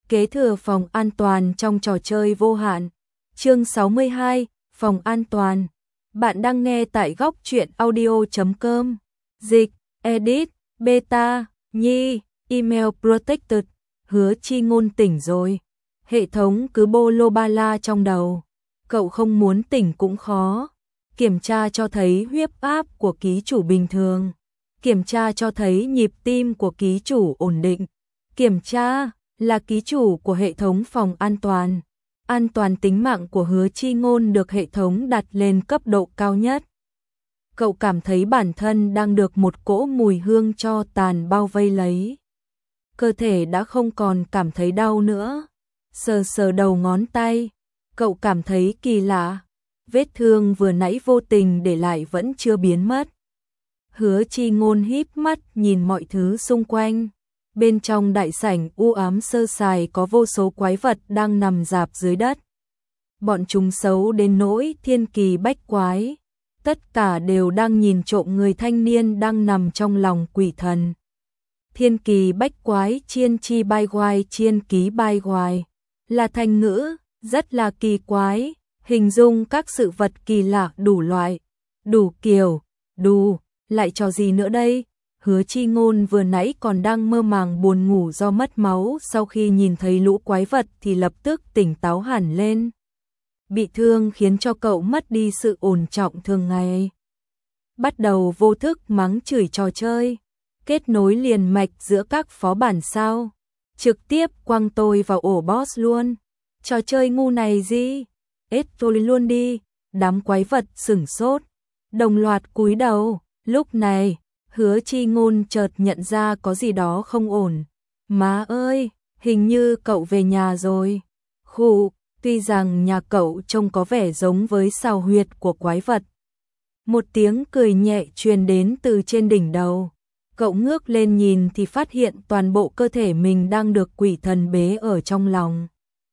Kế thừa phòng an toàn trong trò chơi vô hạn. Chương 62, phòng an toàn. Bạn đang nghe tại góc truyện audio.com. Dịch, edit, beta, nhi, email protected. Hứa Chi Ngôn tỉnh rồi. Hệ thống cứ bô lô ba la trong đầu. Cậu không muốn tỉnh cũng khó. Kiểm tra cho thấy huyết áp của ký chủ bình thường. Kiểm tra cho thấy nhịp tim của ký chủ ổn định. Kiểm tra là ký chủ của hệ thống phòng an toàn. An toàn tính mạng của Hứa Chi Ngôn được hệ thống đặt lên cấp độ cao nhất. Cậu cảm thấy bản thân đang được một cỗ mùi hương tro tàn bao vây lấy. Cơ thể đã không còn cảm thấy đau nữa. Sờ sờ đầu ngón tay, cậu cảm thấy kỳ lạ. Vết thương vừa nãy vô tình để lại vẫn chưa biến mất. Hứa Chi Ngôn híp mắt nhìn mọi thứ xung quanh. Bên trong đại sảnh u ám sơ sài có vô số quái vật đang nằm rạp dưới đất. Bọn chúng xấu đến nỗi thiên kỳ bách quái. Tất cả đều đang nhìn trộm người thanh niên đang nằm trong lòng quỷ thần. Thiên kỳ bách quái chiên chi bai hoài chiên ký bai hoài. Là thành ngữ, rất là kỳ quái. Hình dung các sự vật kỳ lạ đủ loại, đủ kiểu, đủ, lại trò gì nữa đây? Hứa Chi Ngôn vừa nãy còn đang mơ màng buồn ngủ do mất máu, sau khi nhìn thấy lũ quái vật thì lập tức tỉnh táo hẳn lên. Bị thương khiến cho cậu mất đi sự ổn trọng thường ngày. Bắt đầu vô thức mắng chửi trò chơi, kết nối liền mạch giữa các phó bản sao. Trực tiếp quăng tôi vào ổ boss luôn. Trò chơi ngu này gì? Ết tôi luôn đi. Đám quái vật sửng sốt, đồng loạt cúi đầu. Lúc này Hứa Chi Ngôn chợt nhận ra có gì đó không ổn. Má ơi, hình như cậu về nhà rồi. Khụ, tuy rằng nhà cậu trông có vẻ giống với sào huyệt của quái vật. Một tiếng cười nhẹ truyền đến từ trên đỉnh đầu. Cậu ngước lên nhìn thì phát hiện toàn bộ cơ thể mình đang được quỷ thần bế ở trong lòng.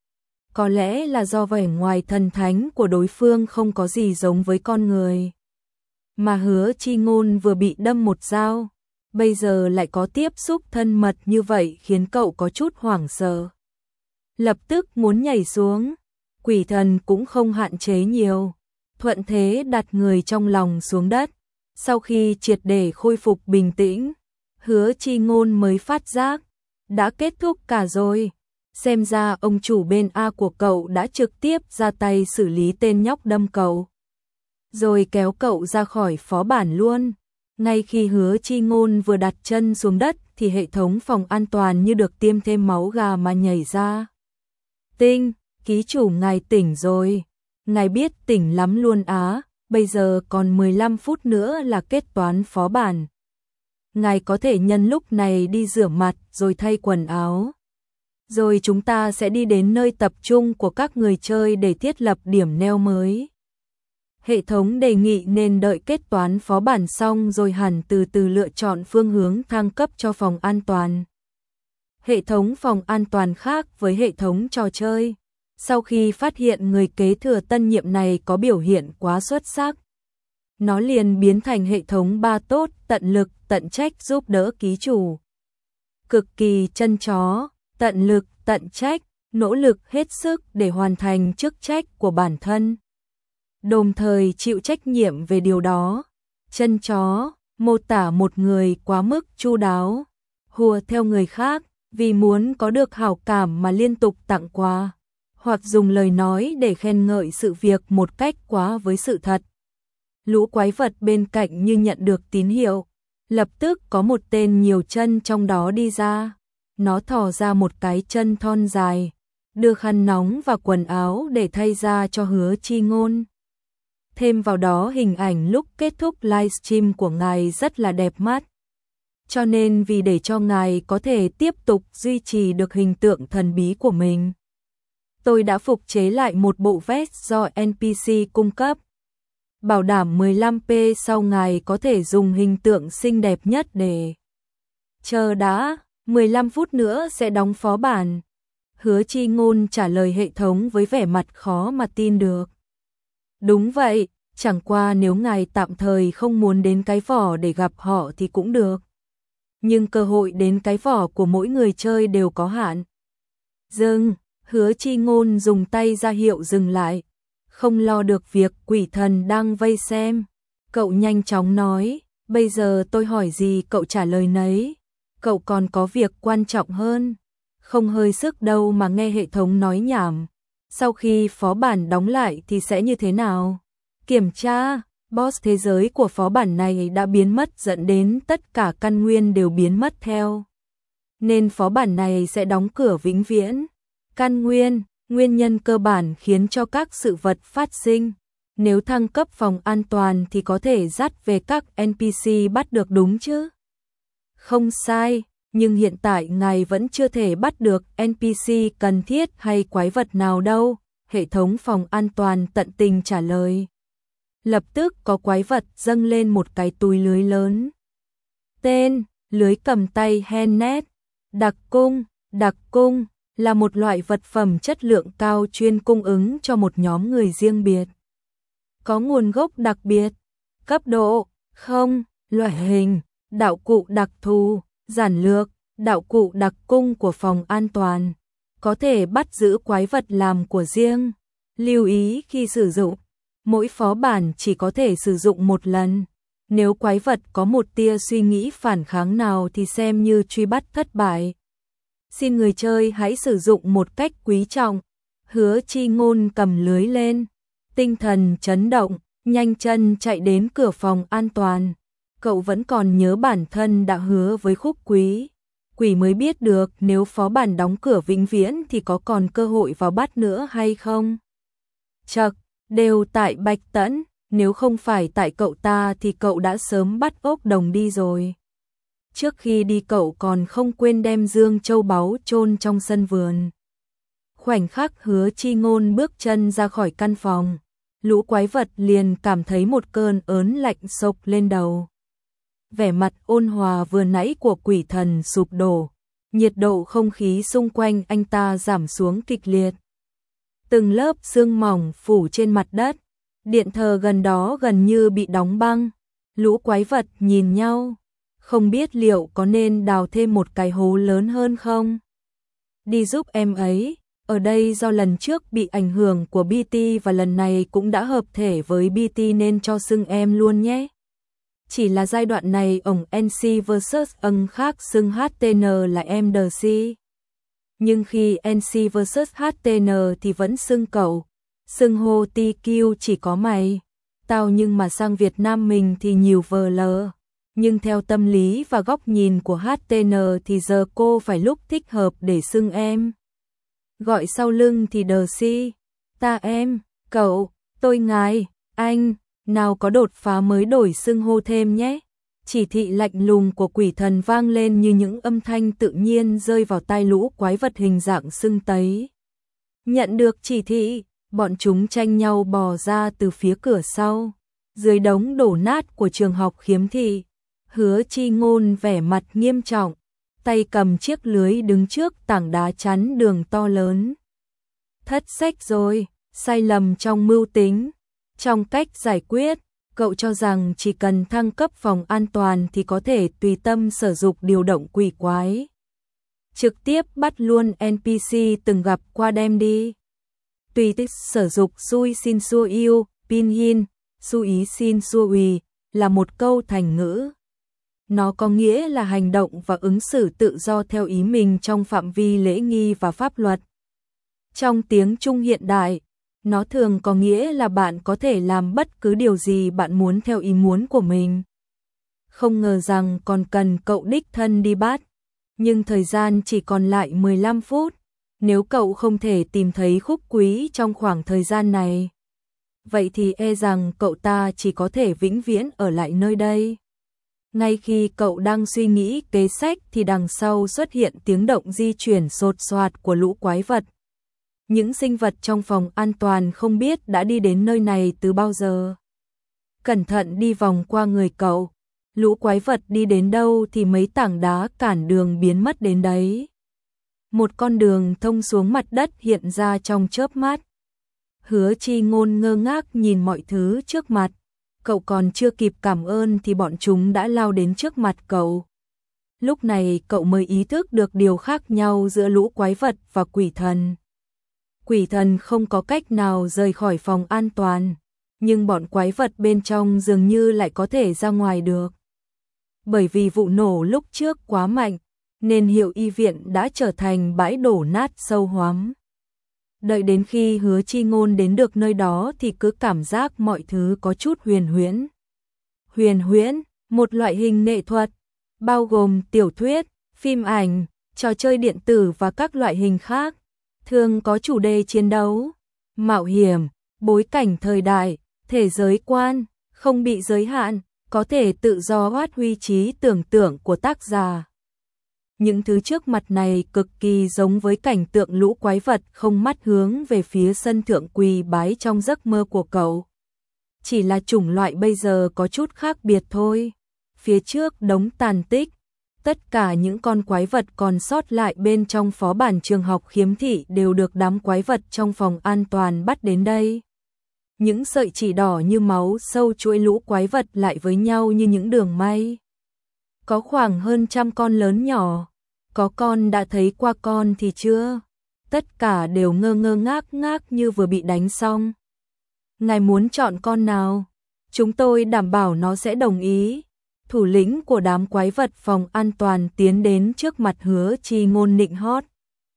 Có lẽ là do vẻ ngoài thần thánh của đối phương không có gì giống với con người. Mà Hứa Chi Ngôn vừa bị đâm một dao, bây giờ lại có tiếp xúc thân mật như vậy khiến cậu có chút hoảng sợ. Lập tức muốn nhảy xuống, quỷ thần cũng không hạn chế nhiều, thuận thế đặt người trong lòng xuống đất. Sau khi triệt để khôi phục bình tĩnh, Hứa Chi Ngôn mới phát giác, đã kết thúc cả rồi. Xem ra ông chủ bên A của cậu đã trực tiếp ra tay xử lý tên nhóc đâm cậu, rồi kéo cậu ra khỏi phó bản luôn. Ngay khi Hứa Chi Ngôn vừa đặt chân xuống đất thì hệ thống phòng an toàn như được tiêm thêm máu gà mà nhảy ra. Tinh, ký chủ ngài tỉnh rồi. Ngài biết tỉnh lắm luôn á, bây giờ còn 15 phút nữa là kết toán phó bản. Ngài có thể nhân lúc này đi rửa mặt rồi thay quần áo. Rồi chúng ta sẽ đi đến nơi tập trung của các người chơi để thiết lập điểm neo mới. Hệ thống đề nghị nên đợi kết toán phó bản xong rồi hẳn từ từ lựa chọn phương hướng thăng cấp cho phòng an toàn. Hệ thống phòng an toàn khác với hệ thống trò chơi. Sau khi phát hiện người kế thừa tân nhiệm này có biểu hiện quá xuất sắc, nó liền biến thành hệ thống ba tốt, tận lực, tận trách giúp đỡ ký chủ. Cực kỳ chân chó, tận lực, tận trách, nỗ lực hết sức để hoàn thành chức trách của bản thân, đồng thời chịu trách nhiệm về điều đó. Chân chó mô tả một người quá mức chu đáo, hùa theo người khác vì muốn có được hảo cảm mà liên tục tặng quà, hoặc dùng lời nói để khen ngợi sự việc một cách quá với sự thật. Lũ quái vật bên cạnh như nhận được tín hiệu, lập tức có một tên nhiều chân trong đó đi ra. Nó thò ra một cái chân thon dài, đưa khăn nóng và quần áo để thay ra cho Hứa Chi Ngôn. Thêm vào đó hình ảnh lúc kết thúc livestream của ngài rất là đẹp mắt. Cho nên vì để cho ngài có thể tiếp tục duy trì được hình tượng thần bí của mình, tôi đã phục chế lại một bộ vest do NPC cung cấp. Bảo đảm 15p sau ngài có thể dùng hình tượng xinh đẹp nhất để... Chờ đã, 15 phút nữa sẽ đóng phó bản. Hứa Chi Ngôn trả lời hệ thống với vẻ mặt khó mà tin được. Đúng vậy, chẳng qua nếu ngài tạm thời không muốn đến cái vỏ để gặp họ thì cũng được. Nhưng cơ hội đến cái vỏ của mỗi người chơi đều có hạn. Dừng, Hứa Chi Ngôn dùng tay ra hiệu dừng lại. Không lo được việc quỷ thần đang vây xem. Cậu nhanh chóng nói, bây giờ tôi hỏi gì cậu trả lời nấy. Cậu còn có việc quan trọng hơn. Không hơi sức đâu mà nghe hệ thống nói nhảm. Sau khi phó bản đóng lại thì sẽ như thế nào? Kiểm tra, boss thế giới của phó bản này đã biến mất dẫn đến tất cả căn nguyên đều biến mất theo. Nên phó bản này sẽ đóng cửa vĩnh viễn. Căn nguyên, nguyên nhân cơ bản khiến cho các sự vật phát sinh. Nếu thăng cấp phòng an toàn thì có thể dắt về các NPC bắt được đúng chứ? Không sai, nhưng hiện tại ngài vẫn chưa thể bắt được NPC cần thiết hay quái vật nào đâu, hệ thống phòng an toàn tận tình trả lời. Lập tức có quái vật dâng lên một cái túi lưới lớn. Tên, lưới cầm tay handnet, đặc cung là một loại vật phẩm chất lượng cao chuyên cung ứng cho một nhóm người riêng biệt. Có nguồn gốc đặc biệt, cấp độ, không, loại hình, đạo cụ đặc thù, giản lược, đạo cụ đặc cung của phòng an toàn. Có thể bắt giữ quái vật làm của riêng. Lưu ý khi sử dụng, mỗi phó bản chỉ có thể sử dụng một lần. Nếu quái vật có một tia suy nghĩ phản kháng nào thì xem như truy bắt thất bại. Xin người chơi hãy sử dụng một cách quý trọng. Hứa Chi Ngôn cầm lưới lên, tinh thần chấn động, nhanh chân chạy đến cửa phòng an toàn. Cậu vẫn còn nhớ bản thân đã hứa với Khúc Quý. Quỷ mới biết được nếu phó bản đóng cửa vĩnh viễn thì có còn cơ hội vào bắt nữa hay không. Chậc, đều tại Bạch Tẫn, nếu không phải tại cậu ta thì cậu đã sớm bắt ốc đồng đi rồi. Trước khi đi cậu còn không quên đem dương châu báu chôn trong sân vườn. Khoảnh khắc Hứa Chi Ngôn bước chân ra khỏi căn phòng, lũ quái vật liền cảm thấy một cơn ớn lạnh xộc lên đầu. Vẻ mặt ôn hòa vừa nãy của quỷ thần sụp đổ, nhiệt độ không khí xung quanh anh ta giảm xuống kịch liệt. Từng lớp sương mỏng phủ trên mặt đất, điện thờ gần đó gần như bị đóng băng. Lũ quái vật nhìn nhau, không biết liệu có nên đào thêm một cái hố lớn hơn không. Đi giúp em ấy, ở đây do lần trước bị ảnh hưởng của BT và lần này cũng đã hợp thể với BT nên cho xưng em luôn nhé. Chỉ là giai đoạn này ổng NC vs âng khác xưng HTN là em DC. Nhưng khi NC vs HTN thì vẫn xưng cậu, xưng hô TQ chỉ có mày, tao, nhưng mà sang Việt Nam mình thì nhiều VL. Nhưng theo tâm lý và góc nhìn của HTN thì giờ cô phải lúc thích hợp để xưng em. Gọi sau lưng thì DC, ta em, cậu, tôi ngài, anh, nào có đột phá mới đổi xưng hô thêm nhé. Chỉ thị lạnh lùng của quỷ thần vang lên như những âm thanh tự nhiên rơi vào tai lũ quái vật hình dạng sưng tấy. Nhận được chỉ thị, bọn chúng tranh nhau bò ra từ phía cửa sau. Dưới đống đổ nát của trường học khiếm thị, Hứa Chi Ngôn vẻ mặt nghiêm trọng, tay cầm chiếc lưới đứng trước tảng đá chắn đường to lớn. Thất sách rồi, sai lầm trong mưu tính, trong cách giải quyết. Cậu cho rằng chỉ cần thăng cấp phòng an toàn thì có thể tùy tâm sử dụng điều động quỷ quái. Trực tiếp bắt luôn NPC từng gặp qua đem đi. Tùy tích sử dụng xui xin xua yêu, pin hin, su ý xin xua ủy là một câu thành ngữ. Nó có nghĩa là hành động và ứng xử tự do theo ý mình trong phạm vi lễ nghi và pháp luật. Trong tiếng Trung hiện đại, nó thường có nghĩa là bạn có thể làm bất cứ điều gì bạn muốn theo ý muốn của mình. Không ngờ rằng còn cần cậu đích thân đi bắt. Nhưng thời gian chỉ còn lại 15 phút. Nếu cậu không thể tìm thấy Khúc Quý trong khoảng thời gian này, vậy thì e rằng cậu ta chỉ có thể vĩnh viễn ở lại nơi đây. Ngay khi cậu đang suy nghĩ kế sách thì đằng sau xuất hiện tiếng động di chuyển sột soạt của lũ quái vật. Những sinh vật trong phòng an toàn không biết đã đi đến nơi này từ bao giờ. Cẩn thận đi vòng qua người cậu, lũ quái vật đi đến đâu thì mấy tảng đá cản đường biến mất đến đấy. Một con đường thông xuống mặt đất hiện ra trong chớp mắt. Hứa Chi Ngôn ngơ ngác nhìn mọi thứ trước mặt. Cậu còn chưa kịp cảm ơn thì bọn chúng đã lao đến trước mặt cậu. Lúc này cậu mới ý thức được điều khác nhau giữa lũ quái vật và quỷ thần. Quỷ thần không có cách nào rời khỏi phòng an toàn, nhưng bọn quái vật bên trong dường như lại có thể ra ngoài được. Bởi vì vụ nổ lúc trước quá mạnh, nên Hiệu Y viện đã trở thành bãi đổ nát sâu hoắm. Đợi đến khi Hứa Chi Ngôn đến được nơi đó thì cứ cảm giác mọi thứ có chút huyền huyễn. Huyền huyễn, một loại hình nghệ thuật, bao gồm tiểu thuyết, phim ảnh, trò chơi điện tử và các loại hình khác, thường có chủ đề chiến đấu, mạo hiểm, bối cảnh thời đại, thể giới quan, không bị giới hạn, có thể tự do phát huy trí tưởng tượng của tác giả. Những thứ trước mặt này cực kỳ giống với cảnh tượng lũ quái vật không mắt hướng về phía sân thượng quỳ bái trong giấc mơ của cậu. Chỉ là chủng loại bây giờ có chút khác biệt thôi. Phía trước đống tàn tích, tất cả những con quái vật còn sót lại bên trong phó bản trường học khiếm thị đều được đám quái vật trong phòng an toàn bắt đến đây. Những sợi chỉ đỏ như máu sâu chuỗi lũ quái vật lại với nhau như những đường may. Có khoảng hơn 100 con lớn nhỏ, có con đã thấy qua con thì chưa. Tất cả đều ngơ ngơ ngác ngác như vừa bị đánh xong. Ngài muốn chọn con nào? Chúng tôi đảm bảo nó sẽ đồng ý. Thủ lĩnh của đám quái vật phòng an toàn tiến đến trước mặt Hứa Chi Ngôn nịnh hót.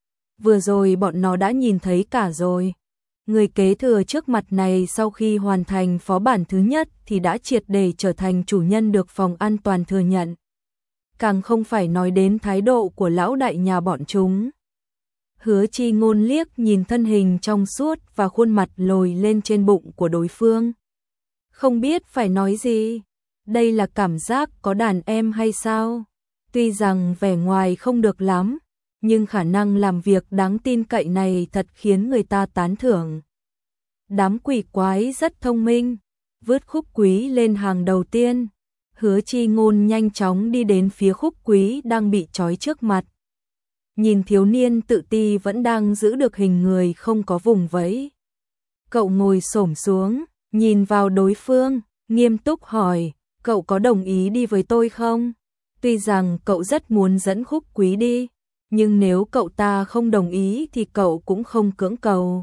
Vừa rồi bọn nó đã nhìn thấy cả rồi. Người kế thừa trước mặt này sau khi hoàn thành phó bản thứ nhất thì đã triệt để trở thành chủ nhân được phòng an toàn thừa nhận. Càng không phải nói đến thái độ của lão đại nhà bọn chúng. Hứa Chi Ngôn liếc nhìn thân hình trong suốt và khuôn mặt lồi lên trên bụng của đối phương. Không biết phải nói gì. Đây là cảm giác có đàn em hay sao? Tuy rằng vẻ ngoài không được lắm, nhưng khả năng làm việc đáng tin cậy này thật khiến người ta tán thưởng. Đám quỷ quái rất thông minh, vứt Khúc Quý lên hàng đầu tiên. Hứa Chi Ngôn nhanh chóng đi đến phía Khúc Quý đang bị trói trước mặt. Nhìn thiếu niên tự ti vẫn đang giữ được hình người không có vùng vẫy. Cậu ngồi xổm xuống, nhìn vào đối phương, nghiêm túc hỏi, cậu có đồng ý đi với tôi không? Tuy rằng cậu rất muốn dẫn Khúc Quý đi, nhưng nếu cậu ta không đồng ý thì cậu cũng không cưỡng cầu.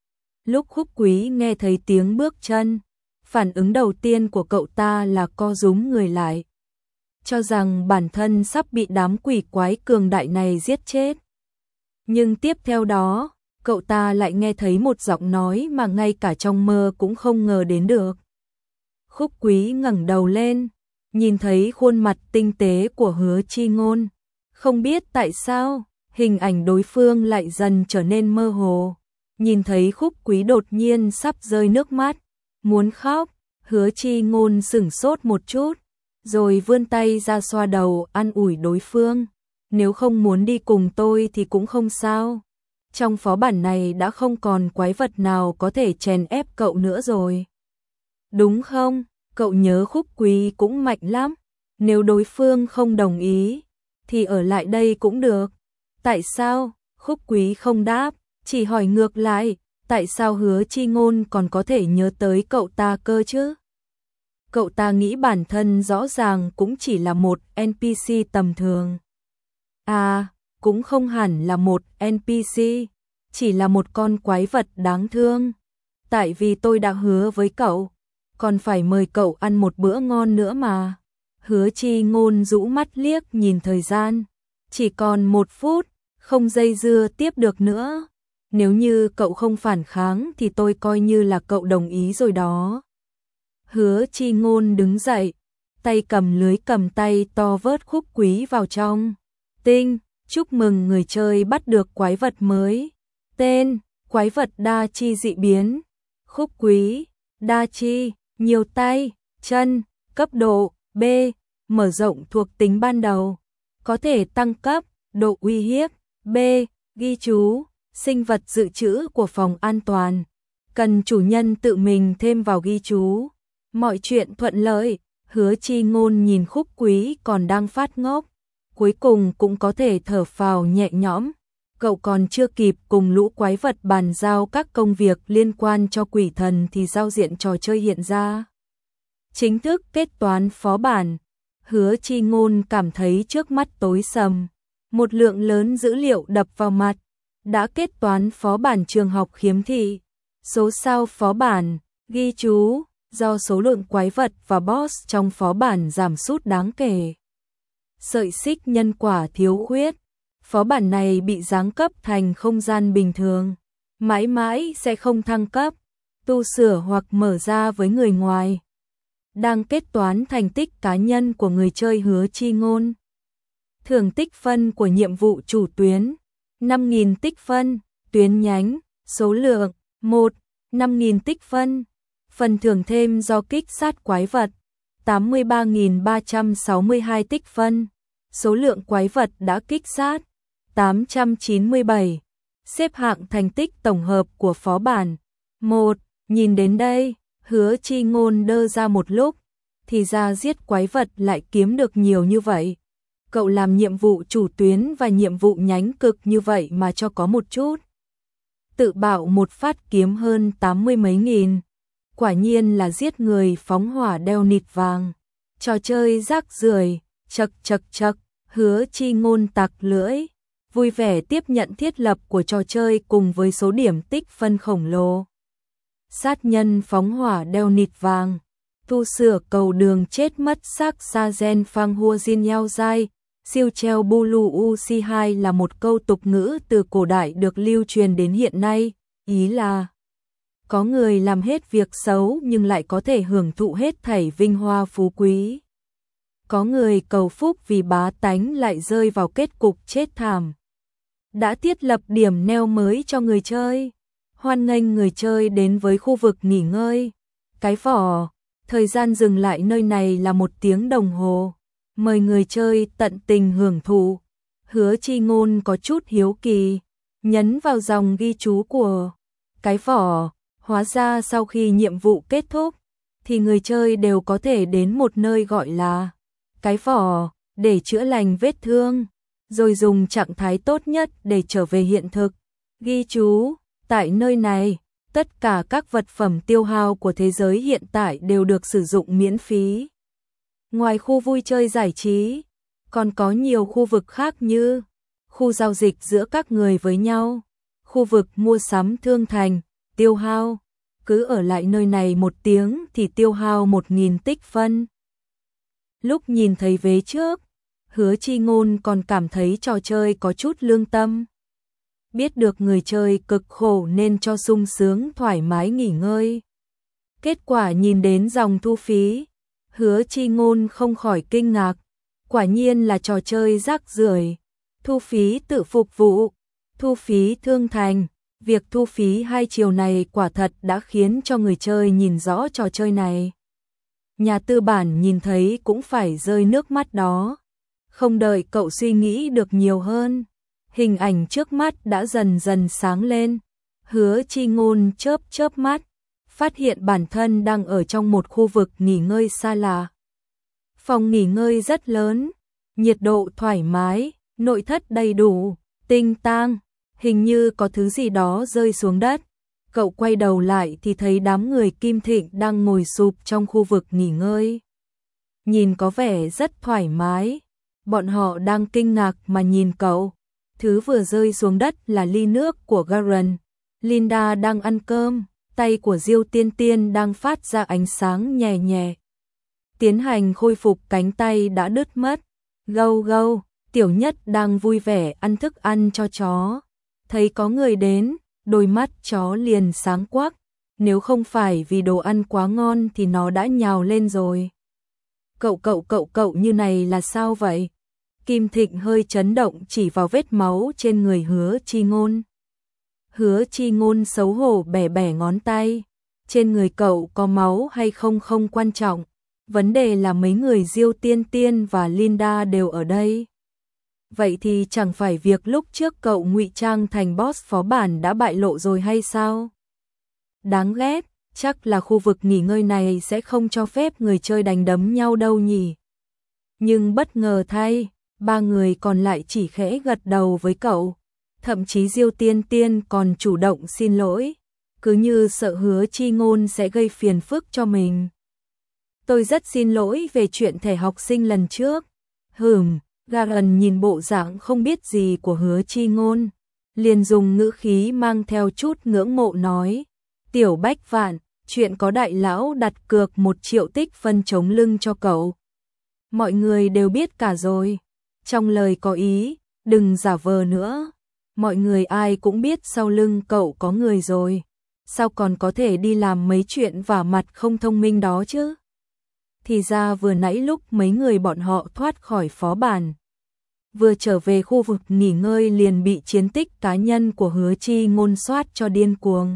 Lúc Khúc Quý nghe thấy tiếng bước chân, phản ứng đầu tiên của cậu ta là co rúm người lại, cho rằng bản thân sắp bị đám quỷ quái cường đại này giết chết. Nhưng tiếp theo đó, cậu ta lại nghe thấy một giọng nói mà ngay cả trong mơ cũng không ngờ đến được. Khúc Quý ngẩng đầu lên, nhìn thấy khuôn mặt tinh tế của Hứa Chi Ngôn. Không biết tại sao, hình ảnh đối phương lại dần trở nên mơ hồ. Nhìn thấy Khúc Quý đột nhiên sắp rơi nước mắt, muốn khóc, Hứa Chi Ngôn sửng sốt một chút, rồi vươn tay ra xoa đầu an ủi đối phương. Nếu không muốn đi cùng tôi thì cũng không sao. Trong phó bản này đã không còn quái vật nào có thể chèn ép cậu nữa rồi. Đúng không? Cậu nhớ Khúc Quý cũng mạnh lắm. Nếu đối phương không đồng ý, thì ở lại đây cũng được. Tại sao? Khúc Quý không đáp, chỉ hỏi ngược lại, tại sao Hứa Chi Ngôn còn có thể nhớ tới cậu ta cơ chứ? Cậu ta nghĩ bản thân rõ ràng cũng chỉ là một NPC tầm thường. À, cũng không hẳn là một NPC, chỉ là một con quái vật đáng thương. Tại vì tôi đã hứa với cậu, còn phải mời cậu ăn một bữa ngon nữa mà. Hứa Chi Ngôn rũ mắt liếc nhìn thời gian, chỉ còn 1 phút, không dây dưa tiếp được nữa. Nếu như cậu không phản kháng thì tôi coi như là cậu đồng ý rồi đó. Hứa Chi Ngôn đứng dậy, tay cầm lưới cầm tay to vớt Khúc Quý vào trong. Tinh, chúc mừng người chơi bắt được quái vật mới. Tên, quái vật đa chi dị biến. Khúc Quý, đa chi, nhiều tay, chân, cấp độ B, mở rộng thuộc tính ban đầu. Có thể tăng cấp, độ uy hiếp B, ghi chú, sinh vật dự trữ của phòng an toàn. Cần chủ nhân tự mình thêm vào ghi chú. Mọi chuyện thuận lợi. Hứa Chi Ngôn nhìn Khúc Quý còn đang phát ngốc, cuối cùng cũng có thể thở phào nhẹ nhõm. Cậu còn chưa kịp cùng lũ quái vật bàn giao các công việc liên quan cho quỷ thần thì giao diện trò chơi hiện ra. Chính thức kết toán phó bản. Hứa Chi Ngôn cảm thấy trước mắt tối sầm, một lượng lớn dữ liệu đập vào mặt, đã kết toán phó bản trường học khiếm thị, số sao phó bản, ghi chú, do số lượng quái vật và boss trong phó bản giảm sút đáng kể. Sợi xích nhân quả thiếu khuyết, phó bản này bị giáng cấp thành không gian bình thường, mãi mãi sẽ không thăng cấp, tu sửa hoặc mở ra với người ngoài. Đang kết toán thành tích cá nhân của người chơi Hứa Chi Ngôn. Thưởng tích phân của nhiệm vụ chủ tuyến, 5.000 tích phân, tuyến nhánh, số lượng, 1, 5.000 tích phân. Phần thưởng thêm do kích sát quái vật, 83.362 tích phân. Số lượng quái vật đã kích sát, 897. Xếp hạng thành tích tổng hợp của phó bản. 1. Nhìn đến đây, Hứa Chi Ngôn đơ ra một lúc, thì ra giết quái vật lại kiếm được nhiều như vậy. Cậu làm nhiệm vụ chủ tuyến và nhiệm vụ nhánh cực như vậy mà cho có một chút. Tự bảo một phát kiếm hơn 80 mấy nghìn. Quả nhiên là giết người phóng hỏa đeo nịt vàng. Trò chơi rác rưởi, chật chật chật, Hứa Chi Ngôn tặc lưỡi, vui vẻ tiếp nhận thiết lập của trò chơi cùng với số điểm tích phân khổng lồ. Sát nhân phóng hỏa đeo nịt vàng, tu sửa cầu đường chết mất xác Sa Gen Phang Hua Jin Yao Dai, siêu treo Bulu UC2 là một câu tục ngữ từ cổ đại được lưu truyền đến hiện nay, ý là có người làm hết việc xấu nhưng lại có thể hưởng thụ hết thảy vinh hoa phú quý. Có người cầu phúc vì bá tánh lại rơi vào kết cục chết thảm. Đã thiết lập điểm neo mới cho người chơi. Hoan nghênh người chơi đến với khu vực nghỉ ngơi. Cái vỏ, thời gian dừng lại nơi này là 1 tiếng đồng hồ. Mời người chơi tận tình hưởng thụ. Hứa Chi Ngôn có chút hiếu kỳ, nhấn vào dòng ghi chú của cái vỏ. Hóa ra sau khi nhiệm vụ kết thúc, thì người chơi đều có thể đến một nơi gọi là cái vỏ để chữa lành vết thương, rồi dùng trạng thái tốt nhất để trở về hiện thực. Ghi chú, tại nơi này, tất cả các vật phẩm tiêu hao của thế giới hiện tại đều được sử dụng miễn phí. Ngoài khu vui chơi giải trí, còn có nhiều khu vực khác như khu giao dịch giữa các người với nhau, khu vực mua sắm thương thành, tiêu hao. Cứ ở lại nơi này 1 tiếng thì tiêu hao 1.000 tích phân. Lúc nhìn thấy vế trước, Hứa Chi Ngôn còn cảm thấy trò chơi có chút lương tâm. Biết được người chơi cực khổ nên cho sung sướng thoải mái nghỉ ngơi. Kết quả nhìn đến dòng thu phí, Hứa Chi Ngôn không khỏi kinh ngạc. Quả nhiên là trò chơi rác rưởi. Thu phí tự phục vụ, thu phí thương thành. Việc thu phí hai chiều này quả thật đã khiến cho người chơi nhìn rõ trò chơi này. Nhà tư bản nhìn thấy cũng phải rơi nước mắt đó. Không đợi cậu suy nghĩ được nhiều hơn, hình ảnh trước mắt đã dần dần sáng lên. Hứa Chi Ngôn chớp chớp mắt, phát hiện bản thân đang ở trong một khu vực nghỉ ngơi xa lạ. Phòng nghỉ ngơi rất lớn, nhiệt độ thoải mái, nội thất đầy đủ, tinh tang. Hình như có thứ gì đó rơi xuống đất. Cậu quay đầu lại thì thấy đám người Kim Thịnh đang ngồi sụp trong khu vực nghỉ ngơi. Nhìn có vẻ rất thoải mái. Bọn họ đang kinh ngạc mà nhìn cậu. Thứ vừa rơi xuống đất là ly nước của Garen. Linda đang ăn cơm. Tay của Diêu Tiên Tiên đang phát ra ánh sáng nhẹ nhẹ. Tiến hành khôi phục cánh tay đã đứt mất. Gâu gâu, Tiểu Nhất đang vui vẻ ăn thức ăn cho chó. Thấy có người đến, đôi mắt chó liền sáng quắc, nếu không phải vì đồ ăn quá ngon thì nó đã nhào lên rồi. Cậu như này là sao vậy? Kim Thịnh hơi chấn động chỉ vào vết máu trên người Hứa Chi Ngôn. Hứa Chi Ngôn xấu hổ bẻ bẻ ngón tay. Trên người cậu có máu hay không không quan trọng. Vấn đề là mấy người Diêu Tiên Tiên và Linda đều ở đây. Vậy thì chẳng phải việc lúc trước cậu ngụy trang thành boss phó bản đã bại lộ rồi hay sao? Đáng ghét, chắc là khu vực nghỉ ngơi này sẽ không cho phép người chơi đánh đấm nhau đâu nhỉ. Nhưng bất ngờ thay, 3 người còn lại chỉ khẽ gật đầu với cậu. Thậm chí Diêu Tiên Tiên còn chủ động xin lỗi, cứ như sợ Hứa Chi Ngôn sẽ gây phiền phức cho mình. Tôi rất xin lỗi về chuyện thẻ học sinh lần trước. Garen nhìn bộ dạng không biết gì của Hứa Chi Ngôn, liền dùng ngữ khí mang theo chút ngưỡng mộ nói, Tiểu Bách Vạn, chuyện có đại lão đặt cược 1 triệu tích phân chống lưng cho cậu. Mọi người đều biết cả rồi, trong lời có ý, đừng giả vờ nữa. Mọi người ai cũng biết sau lưng cậu có người rồi, sao còn có thể đi làm mấy chuyện vả mặt không thông minh đó chứ? Thì ra vừa nãy lúc mấy người bọn họ thoát khỏi phó bản, vừa trở về khu vực nghỉ ngơi liền bị chiến tích cá nhân của Hứa Chi Ngôn soát cho điên cuồng.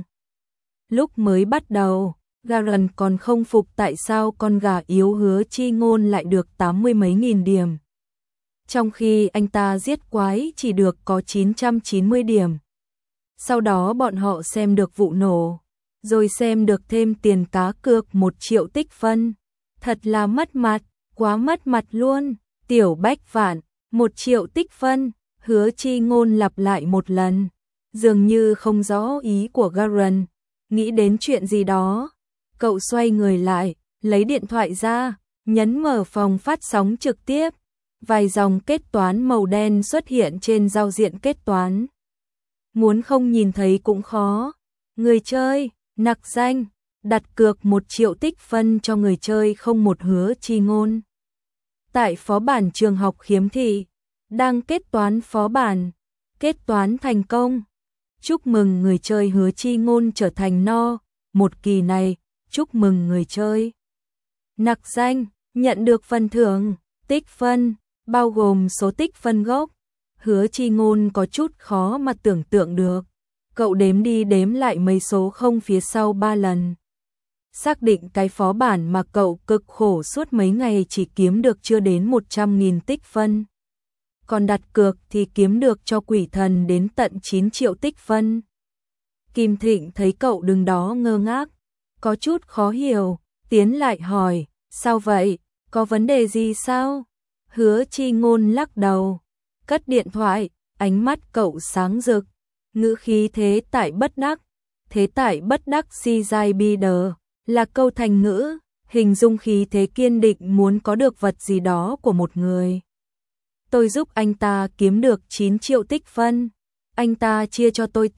Lúc mới bắt đầu, Garen còn không phục tại sao con gà yếu Hứa Chi Ngôn lại được 80 mấy nghìn điểm, trong khi anh ta giết quái chỉ được có 990 điểm. Sau đó bọn họ xem được vụ nổ, rồi xem được thêm tiền cá cược 1 triệu tích phân. Thật là mất mặt, quá mất mặt luôn. Tiểu Bách Vạn, 1 triệu tích phân, Hứa Chi Ngôn lặp lại một lần, dường như không rõ ý của Garen, nghĩ đến chuyện gì đó. Cậu xoay người lại, lấy điện thoại ra, nhấn mở phòng phát sóng trực tiếp. Vài dòng kết toán màu đen xuất hiện trên giao diện kết toán. Muốn không nhìn thấy cũng khó. Người chơi, nặc danh, đặt cược 1 triệu tích phân cho người chơi không một Hứa Chi Ngôn. Tại phó bản trường học khiếm thị, đang kết toán phó bản, kết toán thành công. Chúc mừng người chơi Hứa Chi Ngôn trở thành no, 1 kỳ này, chúc mừng người chơi. Nặc danh, nhận được phần thưởng, tích phân, bao gồm số tích phân gốc. Hứa Chi Ngôn có chút khó mà tưởng tượng được. Cậu đếm đi đếm lại mấy số không phía sau 3 lần. Xác định cái phó bản mà cậu cực khổ suốt mấy ngày chỉ kiếm được chưa đến 100.000 tích phân. Còn đặt cược thì kiếm được cho quỷ thần đến tận 9 triệu tích phân. Kim Thịnh thấy cậu đứng đó ngơ ngác, có chút khó hiểu, tiến lại hỏi, sao vậy, có vấn đề gì sao? Hứa Chi Ngôn lắc đầu, cất điện thoại, ánh mắt cậu sáng rực, ngữ khí thế tại bất đắc si dai bi đờ, là câu thành ngữ, hình dung khí thế kiên định muốn có được vật gì đó của một người. Tôi giúp anh ta kiếm được 9 triệu tích phân, anh ta chia cho tôi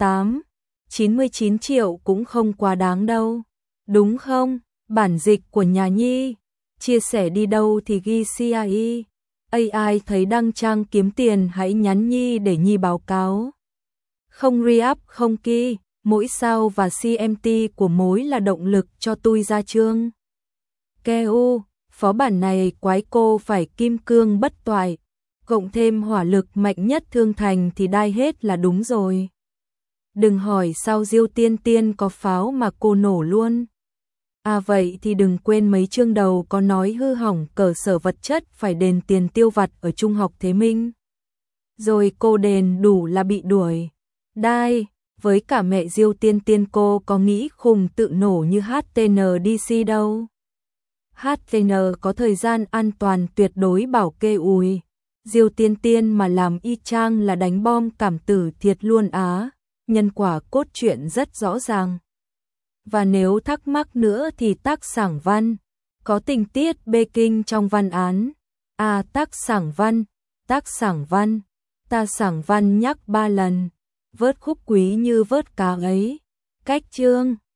99 triệu cũng không quá đáng đâu, đúng không? Bản dịch của nhà Nhi, chia sẻ đi đâu thì ghi CI. AI thấy đăng trang kiếm tiền hãy nhắn Nhi để Nhi báo cáo. Không re-up không ki, mỗi sao và CMT của mối là động lực cho tôi ra chương. Kêu, phó bản này quái cô phải kim cương bất toại, cộng thêm hỏa lực mạnh nhất thương thành thì đai hết là đúng rồi. Đừng hỏi sao Diêu Tiên Tiên có pháo mà cô nổ luôn. À vậy thì đừng quên mấy chương đầu có nói hư hỏng cơ sở vật chất phải đền tiền tiêu vặt ở Trung học Thế Minh. Rồi cô đền đủ là bị đuổi. Đai, với cả mẹ Diêu Tiên Tiên cô có nghĩ khùng tự nổ như HTNDC đâu. HTN có thời gian an toàn tuyệt đối bảo kê ùi. Diêu Tiên Tiên mà làm y chang là đánh bom cảm tử thiệt luôn á. Nhân quả cốt truyện rất rõ ràng. Và nếu thắc mắc nữa thì tác sảng văn, có tình tiết bê kinh trong văn án. À tác sảng văn, ta sảng văn nhắc 3 lần, vớt khúc quý như vớt cá ấy. Cách chương